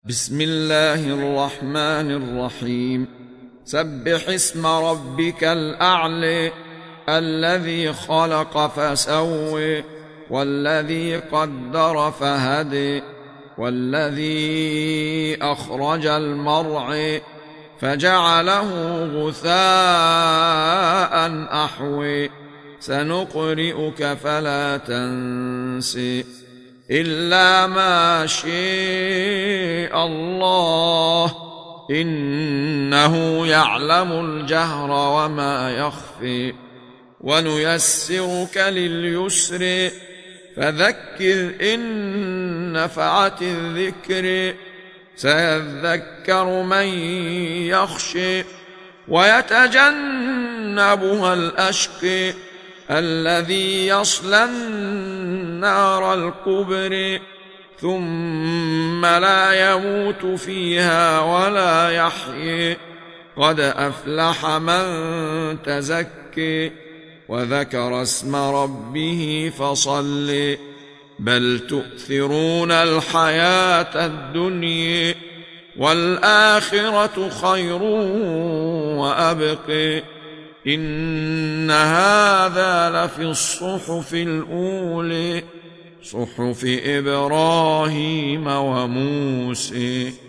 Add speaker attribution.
Speaker 1: بسم الله الرحمن الرحيم. سبح اسم ربك الأعلى الذي خلق فسوى والذي قدر فهدى والذي أخرج المرعى فجعله غثاء أحوى سنقرئك فلا تنسى إلا ما شاء الله إنه يعلم الجهر وما يخفي ونيسرك لليسر فذكر إن نفعت الذكر سيذكر من يخشى ويتجنبها الأشقى الذي يصلى النار الكبرى ثم لا يموت فيها ولا يحيى قد أفلح من تزكى وذكر اسم ربه فصلى بل تؤثرون الحياة الدنيا والآخرة خير وأبقى إن هذا لفي الصحف الأولى صحف إبراهيم وموسى.